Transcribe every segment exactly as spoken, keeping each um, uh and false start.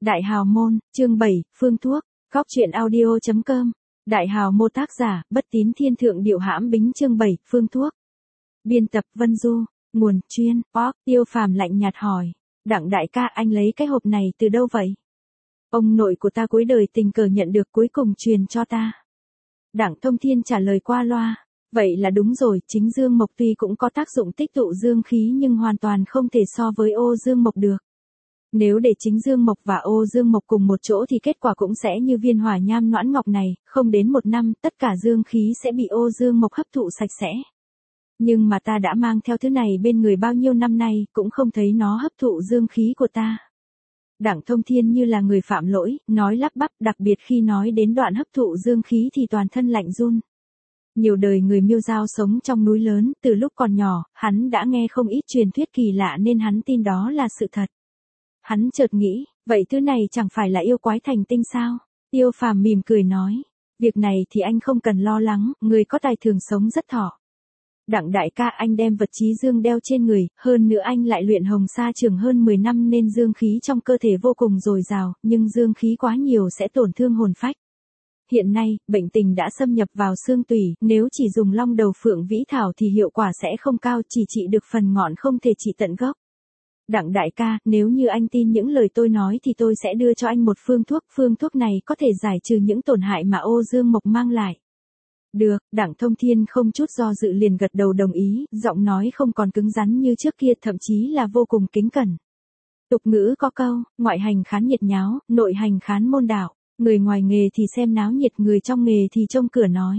Đại Hào Môn, chương bảy, phương thuốc, góc truyện audio.com. Đại Hào Môn tác giả, Bất Tín Thiên Thượng Điệu Hãm Bính chương bảy, phương thuốc. Biên tập Vân Du, nguồn chuyên, pop, Tiêu Phàm lạnh nhạt hỏi. Đặng đại ca, anh lấy cái hộp này từ đâu vậy? Ông nội của ta cuối đời tình cờ nhận được, cuối cùng truyền cho ta. Đặng Thông Thiên trả lời qua loa. Vậy là đúng rồi, chính dương mộc tuy cũng có tác dụng tích tụ dương khí nhưng hoàn toàn không thể so với ô dương mộc được. Nếu để chính dương mộc và ô dương mộc cùng một chỗ thì kết quả cũng sẽ như viên hỏa nham noãn ngọc này, không đến một năm, tất cả dương khí sẽ bị ô dương mộc hấp thụ sạch sẽ. Nhưng mà ta đã mang theo thứ này bên người bao nhiêu năm nay, cũng không thấy nó hấp thụ dương khí của ta. Đặng Thông Thiên như là người phạm lỗi, nói lắp bắp, đặc biệt khi nói đến đoạn hấp thụ dương khí thì toàn thân lạnh run. Nhiều đời người Miêu Dao sống trong núi lớn, từ lúc còn nhỏ, hắn đã nghe không ít truyền thuyết kỳ lạ nên hắn tin đó là sự thật. Hắn chợt nghĩ, vậy thứ này chẳng phải là yêu quái thành tinh sao? Tiêu Phàm mỉm cười nói, việc này thì anh không cần lo lắng, người có tài thường sống rất thọ. Đặng đại ca, anh đem vật chí dương đeo trên người, hơn nữa anh lại luyện hồng sa trường hơn mười năm nên dương khí trong cơ thể vô cùng dồi dào, nhưng dương khí quá nhiều sẽ tổn thương hồn phách. Hiện nay, bệnh tình đã xâm nhập vào xương tủy, nếu chỉ dùng long đầu phượng vĩ thảo thì hiệu quả sẽ không cao, chỉ trị được phần ngọn không thể trị tận gốc. Đặng đại ca, nếu như anh tin những lời tôi nói thì tôi sẽ đưa cho anh một phương thuốc, phương thuốc này có thể giải trừ những tổn hại mà ô dương mộc mang lại. Được, Đặng Thông Thiên không chút do dự liền gật đầu đồng ý, giọng nói không còn cứng rắn như trước kia, thậm chí là vô cùng kính cẩn. Tục ngữ có câu, ngoại hành khán nhiệt nháo, nội hành khán môn đạo. Người ngoài nghề thì xem náo nhiệt, người trong nghề thì trông cửa nói.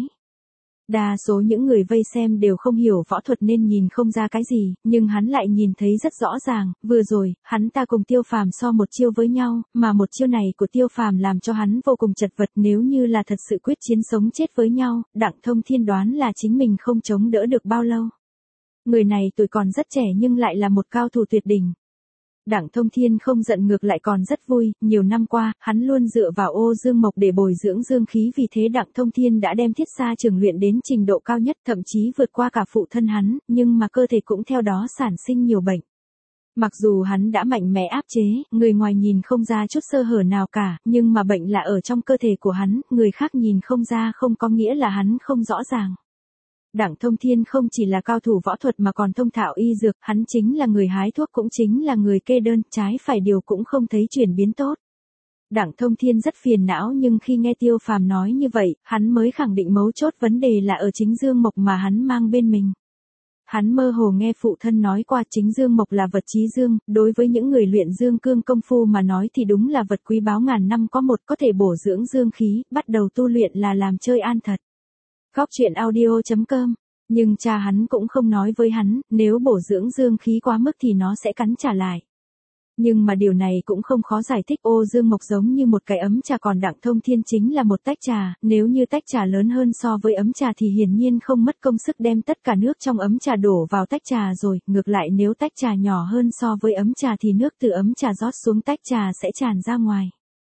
Đa số những người vây xem đều không hiểu võ thuật nên nhìn không ra cái gì, nhưng hắn lại nhìn thấy rất rõ ràng, vừa rồi, hắn ta cùng Tiêu Phàm so một chiêu với nhau, mà một chiêu này của Tiêu Phàm làm cho hắn vô cùng chật vật, nếu như là thật sự quyết chiến sống chết với nhau, Đặng Thông Thiên đoán là chính mình không chống đỡ được bao lâu. Người này tuổi còn rất trẻ nhưng lại là một cao thủ tuyệt đỉnh. Đặng Thông Thiên không giận, ngược lại còn rất vui, nhiều năm qua, hắn luôn dựa vào ô dương mộc để bồi dưỡng dương khí, vì thế Đặng Thông Thiên đã đem thiết sa trường luyện đến trình độ cao nhất, thậm chí vượt qua cả phụ thân hắn, nhưng mà cơ thể cũng theo đó sản sinh nhiều bệnh. Mặc dù hắn đã mạnh mẽ áp chế, người ngoài nhìn không ra chút sơ hở nào cả, nhưng mà bệnh là ở trong cơ thể của hắn, người khác nhìn không ra không có nghĩa là hắn không rõ ràng. Đặng Thông Thiên không chỉ là cao thủ võ thuật mà còn thông thạo y dược, hắn chính là người hái thuốc, cũng chính là người kê đơn, trái phải điều cũng không thấy chuyển biến tốt. Đặng Thông Thiên rất phiền não, nhưng khi nghe Tiêu Phàm nói như vậy, hắn mới khẳng định mấu chốt vấn đề là ở chính dương mộc mà hắn mang bên mình. Hắn mơ hồ nghe phụ thân nói qua chính dương mộc là vật chí dương, đối với những người luyện dương cương công phu mà nói thì đúng là vật quý báu ngàn năm có một, có thể bổ dưỡng dương khí, bắt đầu tu luyện là làm chơi an thật. Góc truyện audio.com. Nhưng cha hắn cũng không nói với hắn, nếu bổ dưỡng dương khí quá mức thì nó sẽ cắn trả lại. Nhưng mà điều này cũng không khó giải thích, ô dương mộc giống như một cái ấm trà, còn Đặng Thông Thiên chính là một tách trà, nếu như tách trà lớn hơn so với ấm trà thì hiển nhiên không mất công sức đem tất cả nước trong ấm trà đổ vào tách trà rồi, ngược lại nếu tách trà nhỏ hơn so với ấm trà thì nước từ ấm trà rót xuống tách trà sẽ tràn ra ngoài.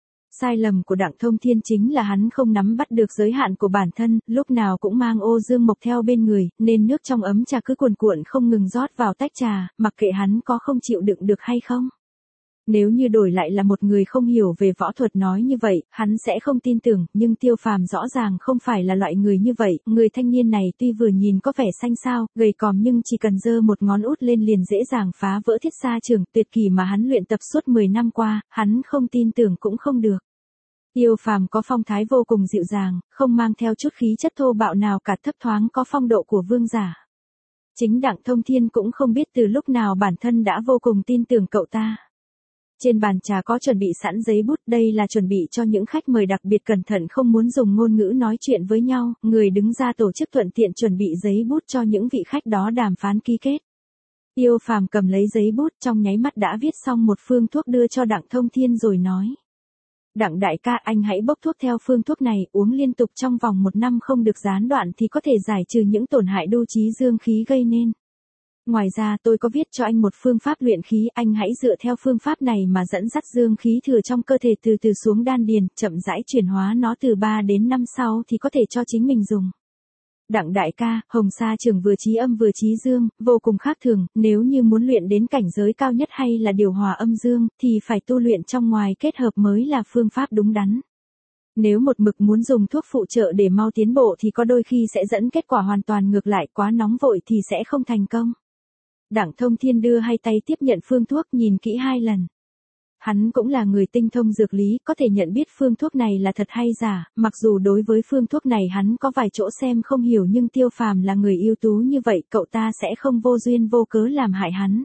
Sai lầm của Đặng Thông Thiên chính là hắn không nắm bắt được giới hạn của bản thân, lúc nào cũng mang ô dương mộc theo bên người, nên nước trong ấm trà cứ cuồn cuộn không ngừng rót vào tách trà, mặc kệ hắn có không chịu đựng được hay không. Nếu như đổi lại là một người không hiểu về võ thuật nói như vậy, hắn sẽ không tin tưởng, nhưng Tiêu Phàm rõ ràng không phải là loại người như vậy, người thanh niên này tuy vừa nhìn có vẻ xanh xao, gầy còm nhưng chỉ cần giơ một ngón út lên liền dễ dàng phá vỡ thiết sa trường, tuyệt kỳ mà hắn luyện tập suốt mười năm qua, hắn không tin tưởng cũng không được. Tiêu Phàm có phong thái vô cùng dịu dàng, không mang theo chút khí chất thô bạo nào cả, thấp thoáng có phong độ của vương giả. Chính Đặng Thông Thiên cũng không biết từ lúc nào bản thân đã vô cùng tin tưởng cậu ta. Trên bàn trà có chuẩn bị sẵn giấy bút, đây là chuẩn bị cho những khách mời đặc biệt cẩn thận không muốn dùng ngôn ngữ nói chuyện với nhau, người đứng ra tổ chức thuận tiện chuẩn bị giấy bút cho những vị khách đó đàm phán ký kết. Tiêu Phàm cầm lấy giấy bút, trong nháy mắt đã viết xong một phương thuốc đưa cho Đặng Thông Thiên rồi nói. Đặng đại ca, anh hãy bốc thuốc theo phương thuốc này, uống liên tục trong vòng một năm không được gián đoạn thì có thể giải trừ những tổn hại đu trí dương khí gây nên. Ngoài ra tôi có viết cho anh một phương pháp luyện khí, anh hãy dựa theo phương pháp này mà dẫn dắt dương khí thừa trong cơ thể từ từ xuống đan điền, chậm rãi chuyển hóa nó từ ba đến năm sau thì có thể cho chính mình dùng. Đặng đại ca, Hồng Sa Trường vừa trí âm vừa trí dương, vô cùng khác thường, nếu như muốn luyện đến cảnh giới cao nhất hay là điều hòa âm dương, thì phải tu luyện trong ngoài kết hợp mới là phương pháp đúng đắn. Nếu một mực muốn dùng thuốc phụ trợ để mau tiến bộ thì có đôi khi sẽ dẫn kết quả hoàn toàn ngược lại, quá nóng vội thì sẽ không thành công. Đặng Thông Thiên đưa hai tay tiếp nhận phương thuốc, nhìn kỹ hai lần. Hắn cũng là người tinh thông dược lý, có thể nhận biết phương thuốc này là thật hay giả, mặc dù đối với phương thuốc này hắn có vài chỗ xem không hiểu, nhưng Tiêu Phàm là người ưu tú như vậy, cậu ta sẽ không vô duyên vô cớ làm hại hắn.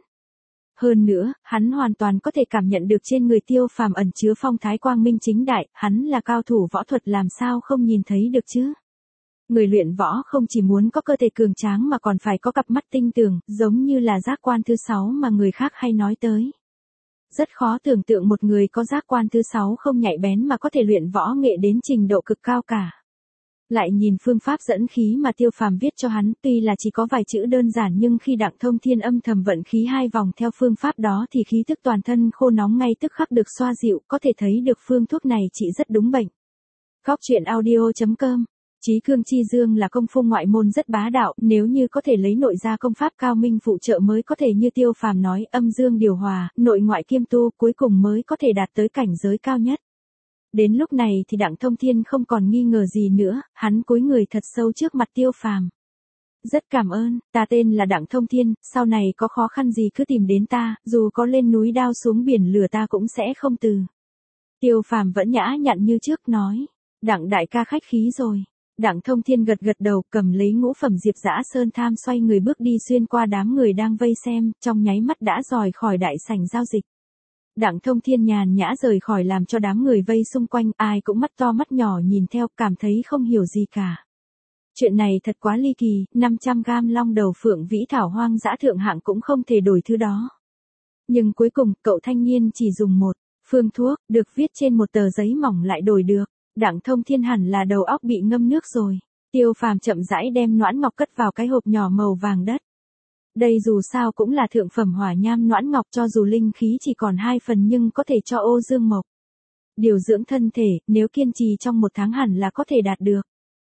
Hơn nữa, hắn hoàn toàn có thể cảm nhận được trên người Tiêu Phàm ẩn chứa phong thái quang minh chính đại, hắn là cao thủ võ thuật làm sao không nhìn thấy được chứ. Người luyện võ không chỉ muốn có cơ thể cường tráng mà còn phải có cặp mắt tinh tường, giống như là giác quan thứ sáu mà người khác hay nói tới. Rất khó tưởng tượng một người có giác quan thứ sáu không nhạy bén mà có thể luyện võ nghệ đến trình độ cực cao cả. Lại nhìn phương pháp dẫn khí mà Tiêu Phàm viết cho hắn, tuy là chỉ có vài chữ đơn giản nhưng khi Đặng Thông Thiên âm thầm vận khí hai vòng theo phương pháp đó thì khí tức toàn thân khô nóng ngay tức khắc được xoa dịu, có thể thấy được phương thuốc này trị rất đúng bệnh. Góc truyện audio chấm com. Chí Cương Chi Dương là công phu ngoại môn rất bá đạo, nếu như có thể lấy nội gia công pháp cao minh phụ trợ mới có thể như Tiêu Phàm nói, âm dương điều hòa, nội ngoại kiêm tu, cuối cùng mới có thể đạt tới cảnh giới cao nhất. Đến lúc này thì Đặng Thông Thiên không còn nghi ngờ gì nữa, hắn cúi người thật sâu trước mặt Tiêu Phàm. Rất cảm ơn, ta tên là Đặng Thông Thiên, sau này có khó khăn gì cứ tìm đến ta, dù có lên núi đao xuống biển lửa ta cũng sẽ không từ. Tiêu Phàm vẫn nhã nhặn như trước nói, Đặng đại ca khách khí rồi. Đặng Thông Thiên gật gật đầu, cầm lấy ngũ phẩm Diệp Dã Sơn Tham xoay người bước đi xuyên qua đám người đang vây xem, trong nháy mắt đã rời khỏi đại sảnh giao dịch. Đặng Thông Thiên nhàn nhã rời khỏi làm cho đám người vây xung quanh, ai cũng mắt to mắt nhỏ nhìn theo, cảm thấy không hiểu gì cả. Chuyện này thật quá ly kỳ, năm trăm gam long đầu phượng vĩ thảo hoang dã thượng hạng cũng không thể đổi thứ đó. Nhưng cuối cùng, cậu thanh niên chỉ dùng một phương thuốc, được viết trên một tờ giấy mỏng lại đổi được. Đặng Thông Thiên hẳn là đầu óc bị ngâm nước rồi. Tiêu Phàm chậm rãi đem noãn ngọc cất vào cái hộp nhỏ màu vàng đất. Đây dù sao cũng là thượng phẩm hỏa nham noãn ngọc, cho dù linh khí chỉ còn hai phần nhưng có thể cho ô dương mộc điều dưỡng thân thể, nếu kiên trì trong một tháng hẳn là có thể đạt được.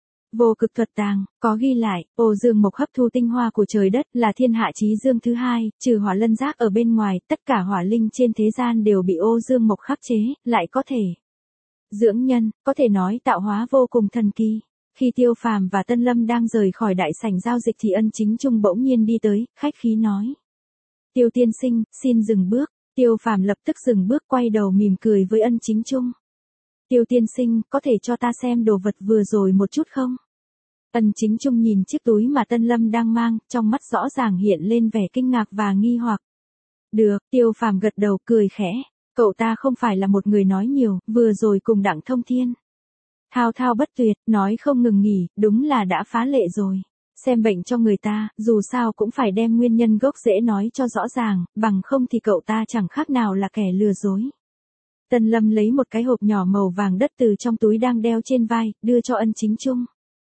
Vô cực thuật tàng, có ghi lại, ô dương mộc hấp thu tinh hoa của trời đất, là thiên hạ chí dương thứ hai, trừ hỏa lân giác ở bên ngoài, tất cả hỏa linh trên thế gian đều bị ô dương mộc khắc chế, lại có thể dưỡng nhân, có thể nói tạo hóa vô cùng thần kỳ. Khi Tiêu Phàm và Tân Lâm đang rời khỏi đại sảnh giao dịch thì Ân Chính Trung bỗng nhiên đi tới, khách khí nói. Tiêu tiên sinh, xin dừng bước. Tiêu Phàm lập tức dừng bước, quay đầu mỉm cười với Ân Chính Trung. Tiêu tiên sinh, có thể cho ta xem đồ vật vừa rồi một chút không? Ân Chính Trung nhìn chiếc túi mà Tân Lâm đang mang, trong mắt rõ ràng hiện lên vẻ kinh ngạc và nghi hoặc. Được, Tiêu Phàm gật đầu cười khẽ. Cậu ta không phải là một người nói nhiều, vừa rồi cùng Đặng Thông Thiên thao thao bất tuyệt, nói không ngừng nghỉ, đúng là đã phá lệ rồi. Xem bệnh cho người ta, dù sao cũng phải đem nguyên nhân gốc rễ nói cho rõ ràng, bằng không thì cậu ta chẳng khác nào là kẻ lừa dối. Tân Lâm lấy một cái hộp nhỏ màu vàng đất từ trong túi đang đeo trên vai, đưa cho Ân Chính Trung.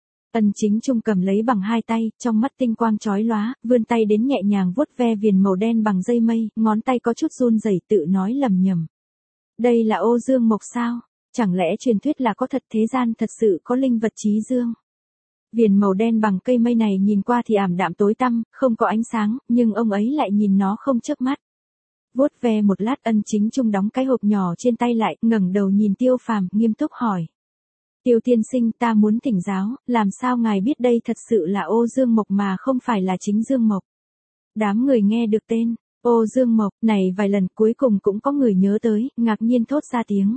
Ân Chính Trung cầm lấy bằng hai tay, trong mắt tinh quang chói lóa, vươn tay đến nhẹ nhàng vuốt ve viền màu đen bằng dây mây, ngón tay có chút run rẩy, tự nói lầm nhầm. Đây là ô dương mộc sao? Chẳng lẽ truyền thuyết là có thật, thế gian thật sự có linh vật chí dương? Viền màu đen bằng cây mây này nhìn qua thì ảm đạm tối tăm, không có ánh sáng, nhưng ông ấy lại nhìn nó không chớp mắt. Vuốt ve một lát, Ân Chính Trung đóng cái hộp nhỏ trên tay lại, ngẩng đầu nhìn Tiêu Phàm, nghiêm túc hỏi. Tiêu tiên sinh, ta muốn thỉnh giáo, làm sao ngài biết đây thật sự là ô dương mộc mà không phải là chính dương mộc? Đám người nghe được tên ô dương mộc này vài lần cuối cùng cũng có người nhớ tới, ngạc nhiên thốt ra tiếng.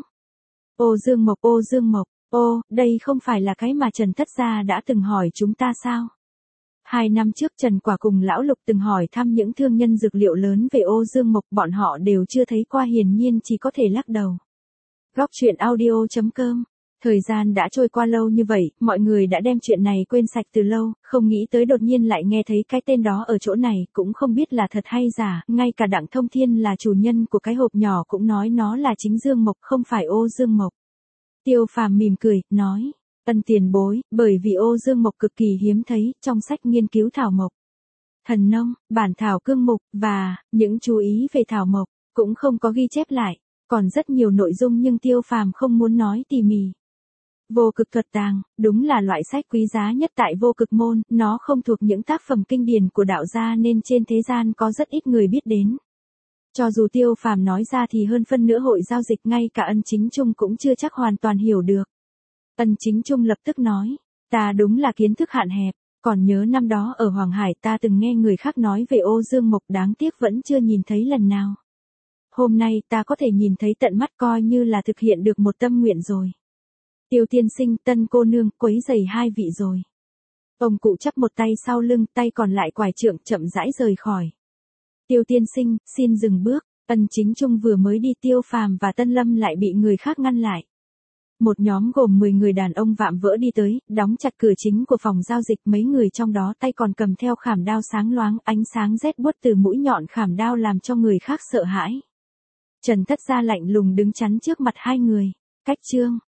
Ô dương mộc, ô dương mộc, ô, đây không phải là cái mà Trần Thất Gia đã từng hỏi chúng ta sao? Hai năm trước Trần Quả cùng Lão Lục từng hỏi thăm những thương nhân dược liệu lớn về ô dương mộc, bọn họ đều chưa thấy qua, hiển nhiên chỉ có thể lắc đầu. Góc truyện audio chấm com. Thời gian đã trôi qua lâu như vậy, mọi người đã đem chuyện này quên sạch từ lâu, không nghĩ tới đột nhiên lại nghe thấy cái tên đó ở chỗ này, cũng không biết là thật hay giả, ngay cả Đặng Thông Thiên là chủ nhân của cái hộp nhỏ cũng nói nó là chính dương mộc không phải ô dương mộc. Tiêu Phàm mỉm cười, nói, Ân tiền bối, bởi vì ô dương mộc cực kỳ hiếm thấy, trong sách nghiên cứu thảo mộc, thần nông, bản thảo cương mục, và những chú ý về thảo mộc, cũng không có ghi chép lại, còn rất nhiều nội dung nhưng Tiêu Phàm không muốn nói tỉ mỉ. Vô cực thuật tàng, đúng là loại sách quý giá nhất tại vô cực môn, nó không thuộc những tác phẩm kinh điển của đạo gia nên trên thế gian có rất ít người biết đến. Cho dù Tiêu Phàm nói ra thì hơn phân nửa hội giao dịch ngay cả Ân Chính Trung cũng chưa chắc hoàn toàn hiểu được. Ân Chính Trung lập tức nói, ta đúng là kiến thức hạn hẹp, còn nhớ năm đó ở Hoàng Hải ta từng nghe người khác nói về Ô Dương Mộc đáng tiếc vẫn chưa nhìn thấy lần nào. Hôm nay ta có thể nhìn thấy tận mắt coi như là thực hiện được một tâm nguyện rồi. Tiêu tiên sinh, Tân cô nương, quấy rầy hai vị rồi. Ông cụ chắp một tay sau lưng, tay còn lại quải trượng chậm rãi rời khỏi. Tiêu tiên sinh, xin dừng bước. Ân Chính Trung vừa mới đi, Tiêu Phàm và Tân Lâm lại bị người khác ngăn lại. Một nhóm gồm mười người đàn ông vạm vỡ đi tới, đóng chặt cửa chính của phòng giao dịch, mấy người trong đó tay còn cầm theo khảm đao sáng loáng, ánh sáng rét buốt từ mũi nhọn khảm đao làm cho người khác sợ hãi. Trần Thất Gia lạnh lùng đứng chắn trước mặt hai người. Cách Trương,